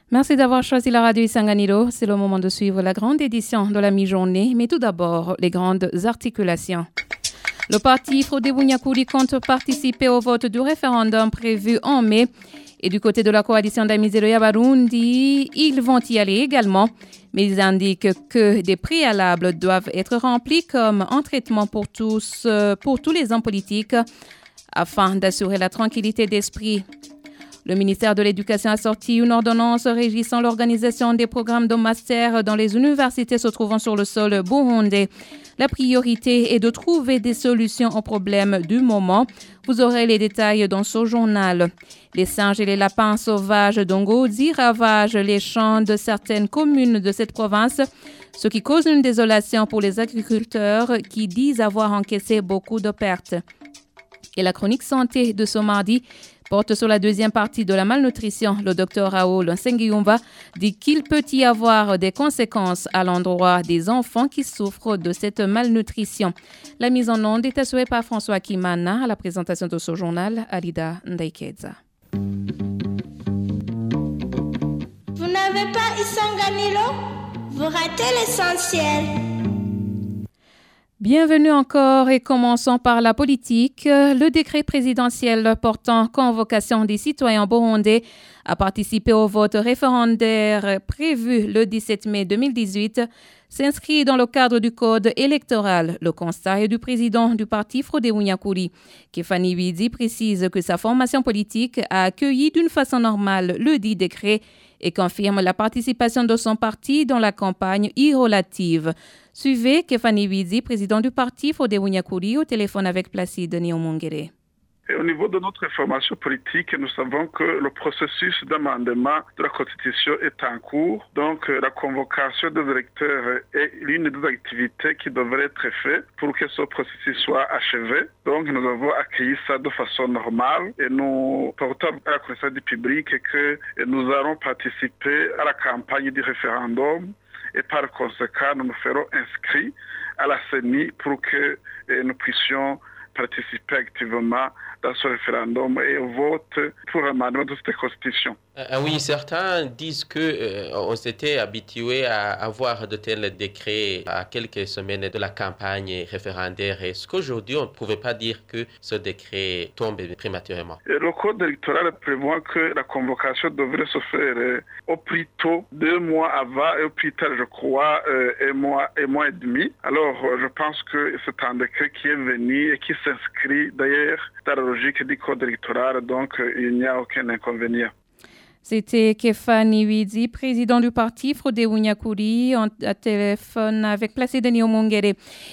Merci d'avoir choisi la radio Isanganiro. C'est le moment de suivre la grande édition de la mi-journée, mais tout d'abord, les grandes articulations. Le parti Frodé-Bunyakuri compte participer au vote du référendum prévu en mai. Et du côté de la coalition d'Amizero Barundi, ils vont y aller également. Mais ils indiquent que des préalables doivent être remplis comme un traitement pour tous les hommes politiques afin d'assurer la tranquillité d'esprit. Le ministère de l'Éducation a sorti une ordonnance régissant l'organisation des programmes de master dans les universités se trouvant sur le sol burundais. La priorité est de trouver des solutions aux problèmes du moment. Vous aurez les détails dans ce journal. Les singes et les lapins sauvages d'Ongodi ravagent les champs de certaines communes de cette province, ce qui cause une désolation pour les agriculteurs qui disent avoir encaissé beaucoup de pertes. Et la chronique santé de ce mardi porte sur la deuxième partie de la malnutrition. Le docteur Raoul Sengiumba dit qu'il peut y avoir des conséquences à l'endroit des enfants qui souffrent de cette malnutrition. La mise en onde est assurée par François Kimana. À la présentation de ce journal, Alida Ndaikeza. Vous n'avez pas Isanganiro? Vous ratez l'essentiel. Bienvenue encore et commençons par la politique. Le décret présidentiel portant convocation des citoyens burundais à participer au vote référendaire prévu le 17 mai 2018 s'inscrit dans le cadre du code électoral. Le constat est du président du parti Frodé-Bunyakuri. Kefani Widi précise que sa formation politique a accueilli d'une façon normale le dit décret et confirme la participation de son parti dans la campagne irrelative. Suivez Kefani Widi, président du parti Frodé-Bunyakuri, au téléphone avec Placide Niomongere. Et au niveau de notre formation politique, nous savons que le processus d'amendement de la Constitution est en cours. Donc, la convocation des électeurs est l'une des activités qui devrait être faite pour que ce processus soit achevé. Donc, nous avons accueilli ça de façon normale et nous portons à la connaissance du public que nous allons participer à la campagne du référendum. Et par conséquent, nous nous ferons inscrire à la CENI pour que nous puissions participer activement dans ce référendum et au vote pour l'amendement de cette constitution. Oui, certains disent qu'on s'était habitué à avoir de tels décrets à quelques semaines de la campagne référendaire. Est-ce qu'aujourd'hui, on ne pouvait pas dire que ce décret tombe prématurément? Le code électoral prévoit que la convocation devrait se faire au plus tôt 2 mois avant et au plus tard, je crois, un mois et demi. Alors, je pense que c'est un décret qui est venu et qui s'inscrit d'ailleurs dans la logique du code électoral, donc il n'y a aucun inconvénient. C'était Kefani Widi, président du parti Frodé-Bunyakuri, à téléphone avec Placide Niomongere.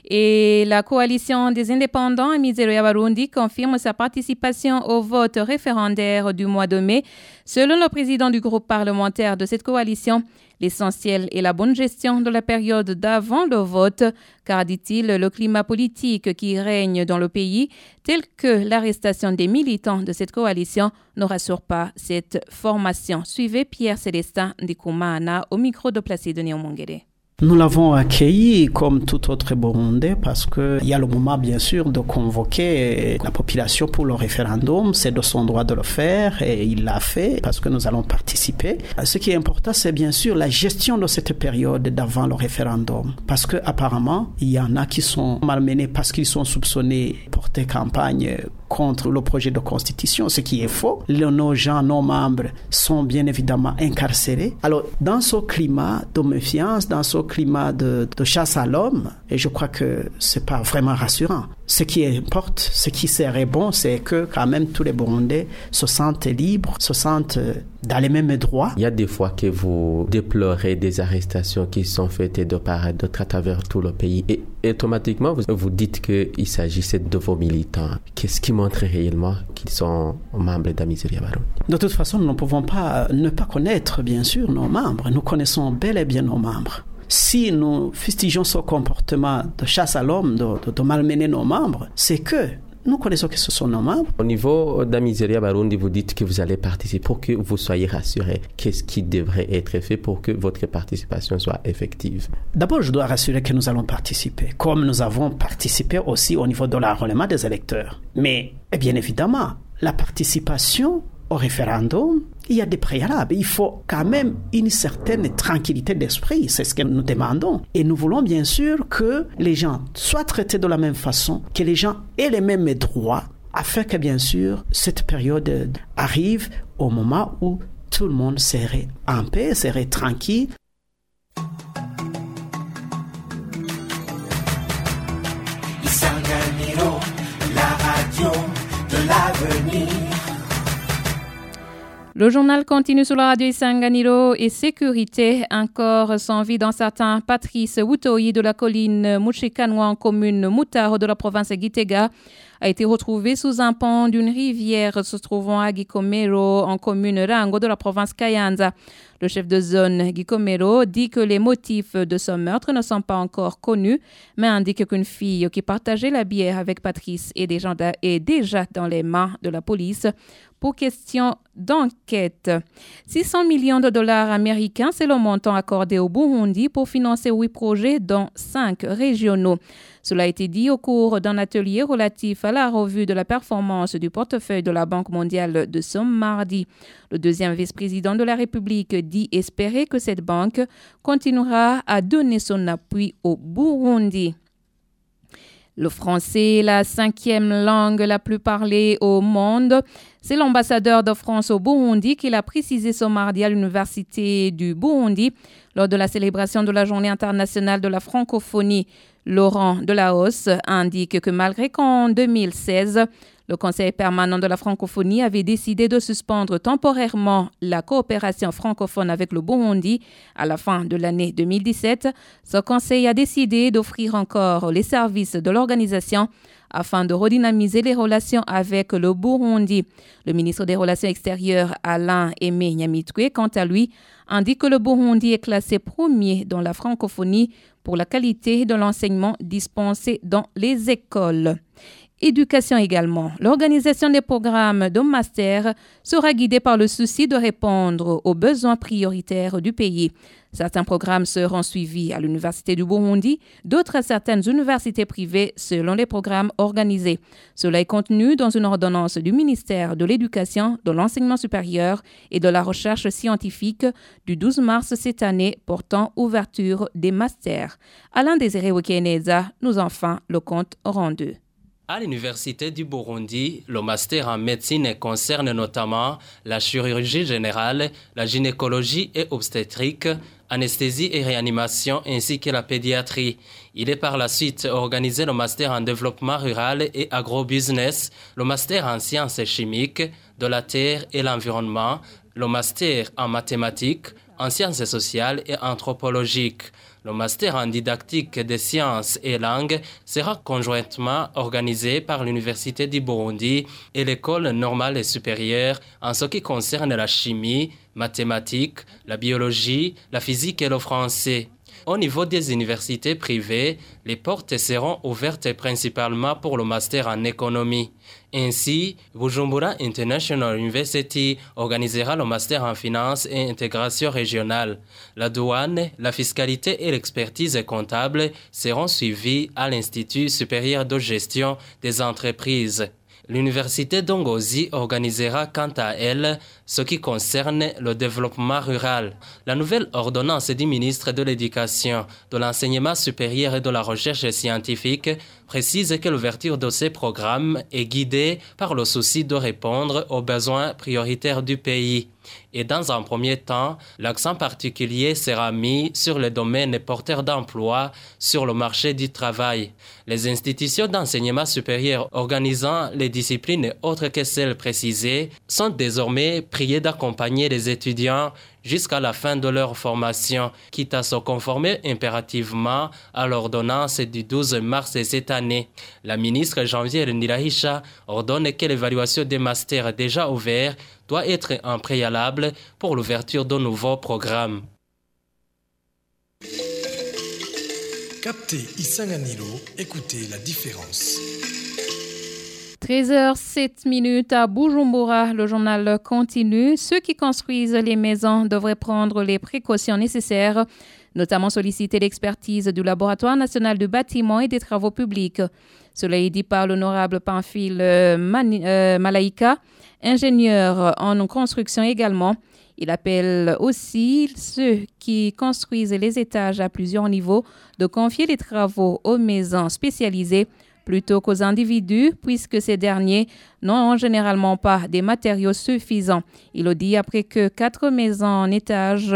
Et la coalition des indépendants Amizero Barundi confirme sa participation au vote référendaire du mois de mai. Selon le président du groupe parlementaire de cette coalition, l'essentiel est la bonne gestion de la période d'avant le vote, car, dit-il, le climat politique qui règne dans le pays, tel que l'arrestation des militants de cette coalition, ne rassure pas cette formation. Suivez Pierre Célestin Ndikoumana au micro de Placide Niomongere. Nous l'avons accueilli comme tout autre Burundais parce qu'il y a le moment, bien sûr, de convoquer la population pour le référendum. C'est de son droit de le faire et il l'a fait parce que nous allons participer. Ce qui est important, c'est bien sûr la gestion de cette période d'avant le référendum. Parce qu'apparemment, il y en a qui sont malmenés parce qu'ils sont soupçonnés de porter campagne contre le projet de constitution, ce qui est faux. Nos gens, nos membres sont bien évidemment incarcérés. Alors, dans ce climat de méfiance, dans ce climat de chasse à l'homme, et je crois que c'est pas vraiment rassurant. Ce qui importe, ce qui serait bon, c'est que quand même tous les Burundais se sentent libres, se sentent dans les mêmes droits. Il y a des fois que vous déplorez des arrestations qui sont faites de part et d'autre à travers tout le pays et automatiquement vous dites qu'il s'agissait de vos militants. Qu'est-ce qui montre réellement qu'ils sont membres d'Amizero Barundi? De toute façon, nous ne pouvons pas ne pas connaître bien sûr nos membres. Nous connaissons bel et bien nos membres. Si nous fustigeons ce comportement de chasse à l'homme, de malmener nos membres, c'est que nous connaissons que ce sont nos membres. Au niveau d'Amizero Barundi, vous dites que vous allez participer pour que vous soyez rassurés. Qu'est-ce qui devrait être fait pour que votre participation soit effective? D'abord, je dois rassurer que nous allons participer, comme nous avons participé aussi au niveau de l'enrôlement des électeurs. Mais, bien évidemment, la participation au référendum, il y a des préalables. Il faut quand même une certaine tranquillité d'esprit. C'est ce que nous demandons. Et nous voulons bien sûr que les gens soient traités de la même façon, que les gens aient les mêmes droits, afin que bien sûr cette période arrive au moment où tout le monde serait en paix, serait tranquille. Isanganiro, la radio de l'avenir. Le journal continue sur la radio Isanganiro et sécurité. Encore sans vie dans certains. Patrice Wutoyi de la colline Muchikanwa en commune Mutaro de la province de Gitega a été retrouvé sous un pont d'une rivière se trouvant à Gikomero en commune Rango de la province Kayanza. Le chef de zone Gikomero dit que les motifs de ce meurtre ne sont pas encore connus, mais indique qu'une fille qui partageait la bière avec Patrice est déjà dans les mains de la police pour question d'enquête. 600 millions de dollars américains, c'est le montant accordé au Burundi pour financer 8 projets dans 5 régionaux. Cela a été dit au cours d'un atelier relatif à la revue de la performance du portefeuille de la Banque mondiale de ce mardi. Le deuxième vice-président de la République dit espérer que cette banque continuera à donner son appui au Burundi. Le français est la 5e langue la plus parlée au monde. C'est l'ambassadeur de France au Burundi qui l'a précisé ce mardi à l'Université du Burundi lors de la célébration de la Journée internationale de la francophonie. Laurent Delahos indique que malgré qu'en 2016, le Conseil permanent de la francophonie avait décidé de suspendre temporairement la coopération francophone avec le Burundi à la fin de l'année 2017, ce Conseil a décidé d'offrir encore les services de l'organisation afin de redynamiser les relations avec le Burundi. Le ministre des Relations extérieures, Alain Aimé Nyamitwe, quant à lui, indique que le Burundi est classé premier dans la francophonie pour la qualité de l'enseignement dispensé dans les écoles. Éducation également. L'organisation des programmes de master sera guidée par le souci de répondre aux besoins prioritaires du pays. Certains programmes seront suivis à l'Université du Burundi, d'autres à certaines universités privées selon les programmes organisés. Cela est contenu dans une ordonnance du ministère de l'Éducation, de l'Enseignement supérieur et de la Recherche scientifique du 12 mars cette année portant ouverture des masters. Alain Désiré Wikeneza nous en fait le compte rendu. À l'Université du Burundi, le master en médecine concerne notamment la chirurgie générale, la gynécologie et obstétrique, anesthésie et réanimation ainsi que la pédiatrie. Il est par la suite organisé le master en développement rural et agrobusiness, le master en sciences chimiques, de la terre et l'environnement, le master en mathématiques, en sciences sociales et anthropologiques. Le master en didactique des sciences et langues sera conjointement organisé par l'Université du Burundi et l'École normale et supérieure en ce qui concerne la chimie, mathématiques, la biologie, la physique et le français. Au niveau des universités privées, les portes seront ouvertes principalement pour le master en économie. Ainsi, Bujumbura International University organisera le master en finance et intégration régionale. La douane, la fiscalité et l'expertise comptable seront suivis à l'Institut supérieur de gestion des entreprises. L'université d'Ongozi organisera quant à elle ce qui concerne le développement rural. La nouvelle ordonnance du ministre de l'Éducation, de l'Enseignement supérieur et de la Recherche scientifique précise que l'ouverture de ces programmes est guidée par le souci de répondre aux besoins prioritaires du pays. Et dans un premier temps, l'accent particulier sera mis sur les domaines porteurs d'emploi sur le marché du travail. Les institutions d'enseignement supérieur organisant les disciplines autres que celles précisées sont désormais priées d'accompagner les étudiants jusqu'à la fin de leur formation, quitte à se conformer impérativement à l'ordonnance du 12 mars de cette année. La ministre Janvière Nirahisha ordonne que l'évaluation des masters déjà ouverts doit être un préalable pour l'ouverture de nouveaux programmes. Captez Isanganiro, écoutez la différence. 13h07 à Bujumbura, le journal continue. Ceux qui construisent les maisons devraient prendre les précautions nécessaires notamment sollicité l'expertise du Laboratoire national du bâtiment et des travaux publics. Cela est dit par l'honorable Pamphile Malaïka, ingénieur en construction également. Il appelle aussi ceux qui construisent les étages à plusieurs niveaux de confier les travaux aux maisons spécialisées plutôt qu'aux individus, puisque ces derniers n'ont généralement pas des matériaux suffisants. Il le dit après que 4 maisons en étage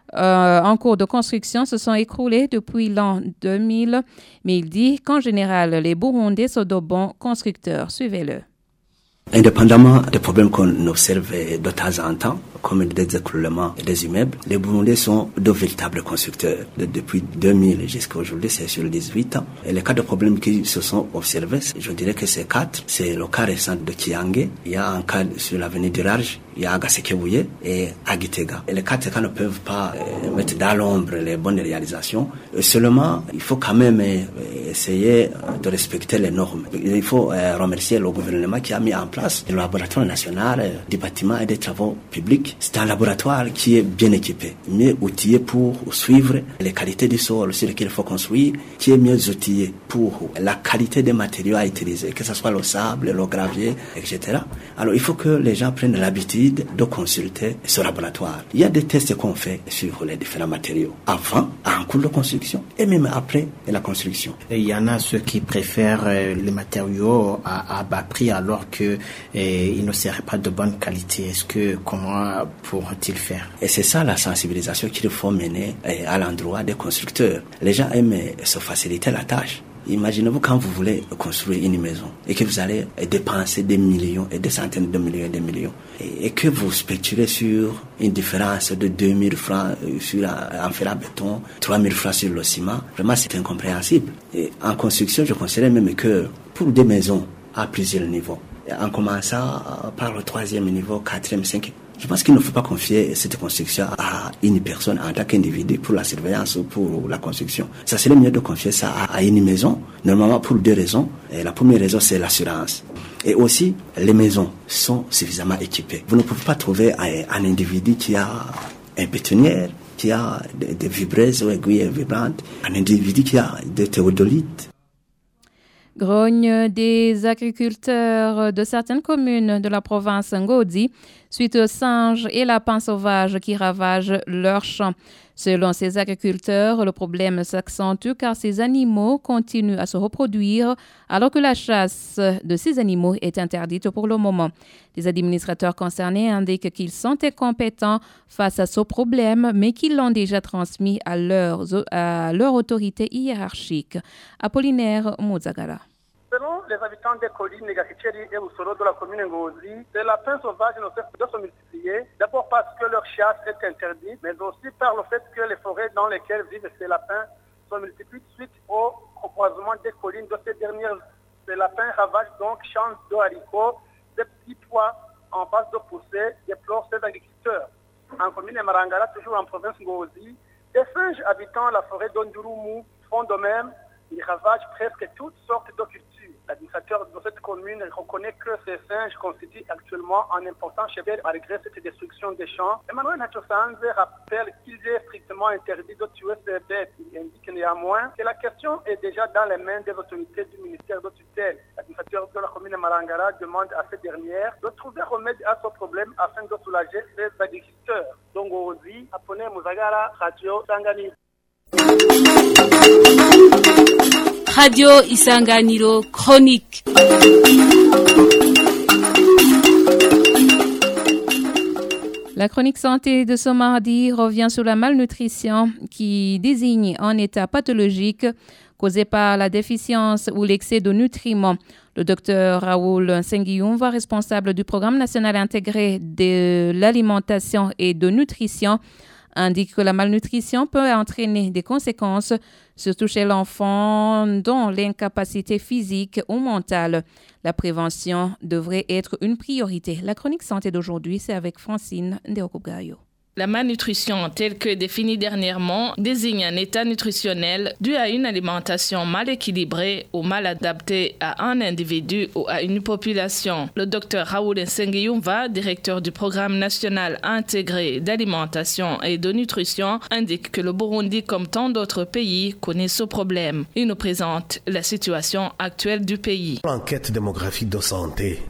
en cours de construction se sont écroulées depuis l'an 2000, mais il dit qu'en général, les Burundais sont de bons constructeurs. Suivez-le. Indépendamment des problèmes qu'on observe de temps en temps, comme des écroulements des immeubles, les Burundais sont de véritables constructeurs. Depuis 2000 jusqu'à aujourd'hui, c'est sur 18 ans. Et les cas de problèmes qui se sont observés, je dirais que c'est 4. C'est le cas récent de Kiangé. Il y a un cas sur l'avenue du Raj. Il y a Agasekebouye et Agitega. Et les 4 cas ne peuvent pas mettre dans l'ombre les bonnes réalisations. Seulement, il faut quand même essayer de respecter les normes. Il faut remercier le gouvernement qui a mis en place le laboratoire national du bâtiment et des travaux publics. C'est un laboratoire qui est bien équipé, mieux outillé pour suivre les qualités du sol sur lequel il faut construire, qui est mieux outillé pour la qualité des matériaux à utiliser, que ce soit le sable, le gravier, etc. Alors il faut que les gens prennent l'habitude de consulter ce laboratoire. Il y a des tests qu'on fait sur les différents matériaux, avant, en cours de construction, et même après la construction. Et il y en a ceux qui préfèrent les matériaux à bas prix alors que ils ne seraient pas de bonne qualité. Comment pourront-ils faire? Et c'est ça la sensibilisation qu'il faut mener à l'endroit des constructeurs. Les gens aiment se faciliter la tâche. Imaginez-vous quand vous voulez construire une maison et que vous allez dépenser des millions et des centaines de millions et des millions et que vous spéculez sur une différence de 2000 francs sur un fer à béton, 3000 francs sur le ciment. Vraiment, c'est incompréhensible. Et en construction, je considère même que pour des maisons à plusieurs niveaux, en commençant par le 3e niveau, 4e, 5e, je pense qu'il ne faut pas confier cette construction à une personne en tant qu'individu pour la surveillance ou pour la construction. Ça serait mieux de confier ça à une maison, normalement pour 2 raisons. Et la première raison, c'est l'assurance. Et aussi, les maisons sont suffisamment équipées. Vous ne pouvez pas trouver un individu qui a un bétonnière, qui a des vibreuses ou aiguilles vibrantes, un individu qui a des théodolites. Grogne des agriculteurs de certaines communes de la province Ngodi suite aux singes et lapins sauvages qui ravagent leurs champs. Selon ces agriculteurs, le problème s'accentue car ces animaux continuent à se reproduire alors que la chasse de ces animaux est interdite pour le moment. Les administrateurs concernés indiquent qu'ils sont incompétents face à ce problème, mais qu'ils l'ont déjà transmis à leur autorité hiérarchique. Apollinaire Mouzagara. Selon les habitants des collines Negakikeri et Oussoro de la commune Ngozi, les lapins sauvages ne cessent de se multiplier, d'abord parce que leur chasse est interdite, mais aussi par le fait que les forêts dans lesquelles vivent ces lapins sont multipliées suite au croisement des collines de ces dernières. Ces lapins ravagent donc champs de haricots, des petits pois en passe de pousser, déplorent ces agriculteurs. En commune Marangara, toujours en province Ngozi, des singes habitant la forêt d'Ondurumu font de même. Ils ravagent presque toutes sortes de cultures. L'administrateur de cette commune reconnaît que ces singes constituent actuellement un important chef malgré cette destruction des champs. Emmanuel Nachosanze rappelle qu'il est strictement interdit de tuer ces bêtes. Il indique néanmoins que la question est déjà dans les mains des autorités du ministère de tutelle. L'administrateur de la commune Marangara demande à ces dernières de trouver remède à ce problème afin de soulager ces agriculteurs. Donc, Ozi, Apone Mouzagara, Radio Sangani. Radio Isanganiro Chronique. La chronique santé de ce mardi revient sur la malnutrition qui désigne un état pathologique causé par la déficience ou l'excès de nutriments. Le docteur Raoul Senguioumva, responsable du programme national intégré de l'alimentation et de nutrition, indique que la malnutrition peut entraîner des conséquences, surtout chez l'enfant, dont l'incapacité physique ou mentale. La prévention devrait être une priorité. La chronique santé d'aujourd'hui, c'est avec Francine Ndeokugayo. La malnutrition, telle que définie dernièrement, désigne un état nutritionnel dû à une alimentation mal équilibrée ou mal adaptée à un individu ou à une population. Le Dr Raoul Nsengiyumva, directeur du programme national intégré d'alimentation et de nutrition, indique que le Burundi, comme tant d'autres pays, connaît ce problème. Il nous présente la situation actuelle du pays. L'enquête démographique de santé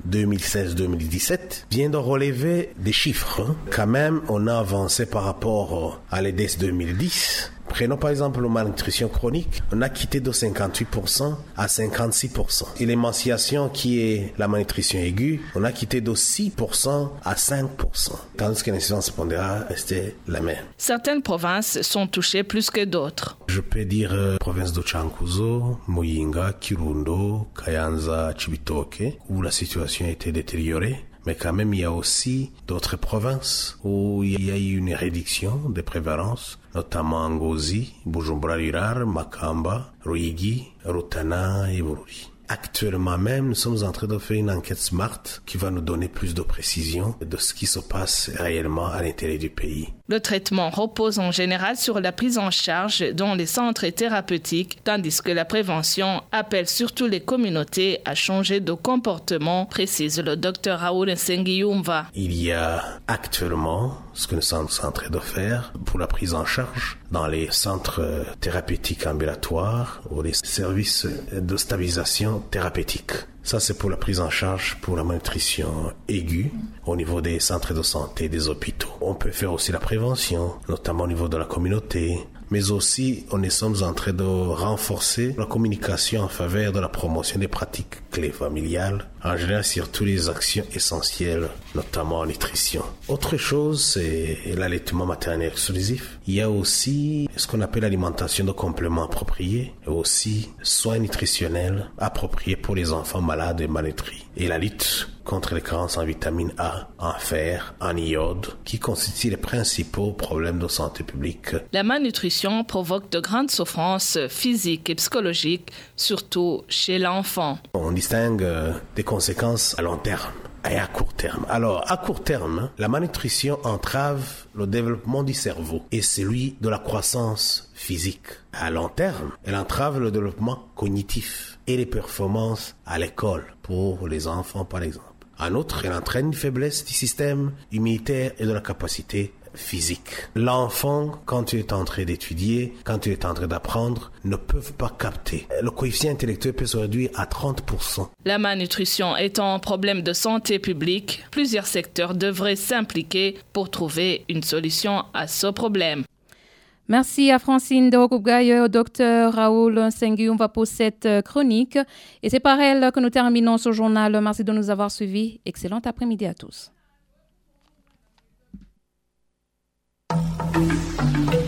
2016-2017 vient de relever des chiffres. Quand même, on a avancé par rapport à l'EDES 2010. Prenons par exemple la malnutrition chronique, on a quitté de 58% à 56%. Et l'émanciation qui est la malnutrition aiguë, on a quitté de 6% à 5%. Tandis que l'incidence pondérale restait la même. Certaines provinces sont touchées plus que d'autres. Je peux dire province de Chankuzo, Muyinga, Kirundo, Kayanza, Chibitoke, où la situation a été détériorée. Mais quand même, il y a aussi d'autres provinces où il y a eu une réduction des prévalences, notamment Ngozi, Bujumbura Rural, Makamba, Ruyigi, Rutana et Bururi. Actuellement même, nous sommes en train de faire une enquête SMART qui va nous donner plus de précision de ce qui se passe réellement à l'intérieur du pays. Le traitement repose en général sur la prise en charge dans les centres thérapeutiques, tandis que la prévention appelle surtout les communautés à changer de comportement, précise le Dr Raoul Nsengiyumva. Il y a actuellement ce que nous sommes en train de faire pour la prise en charge dans les centres thérapeutiques ambulatoires ou les services de stabilisation thérapeutique. Ça, c'est pour la prise en charge pour la malnutrition aiguë au niveau des centres de santé, des hôpitaux. On peut faire aussi la prévention, notamment au niveau de la communauté. Mais aussi, nous sommes en train de renforcer la communication en faveur de la promotion des pratiques clés familiales, en général sur toutes les actions essentielles, notamment en nutrition. Autre chose, c'est l'allaitement maternel exclusif. Il y a aussi ce qu'on appelle l'alimentation de compléments appropriés, et aussi soins nutritionnels appropriés pour les enfants malades et malnutris. Et la lutte contre les carences en vitamine A, en fer, en iode, qui constituent les principaux problèmes de santé publique. La malnutrition provoque de grandes souffrances physiques et psychologiques, surtout chez l'enfant. On distingue des conséquences à long terme et à court terme. Alors, à court terme, la malnutrition entrave le développement du cerveau et celui de la croissance physique. À long terme, elle entrave le développement cognitif et les performances à l'école pour les enfants, par exemple. En outre, elle entraîne une faiblesse du système immunitaire et de la capacité physique. L'enfant, quand il est en train d'étudier, quand il est en train d'apprendre, ne peut pas capter. Le coefficient intellectuel peut se réduire à 30%. La malnutrition étant un problème de santé publique, plusieurs secteurs devraient s'impliquer pour trouver une solution à ce problème. Merci à Francine Dorogougaye et au Dr Raoul Nsengiyumva pour cette chronique. Et c'est par elle que nous terminons ce journal. Merci de nous avoir suivis. Excellent après-midi à tous.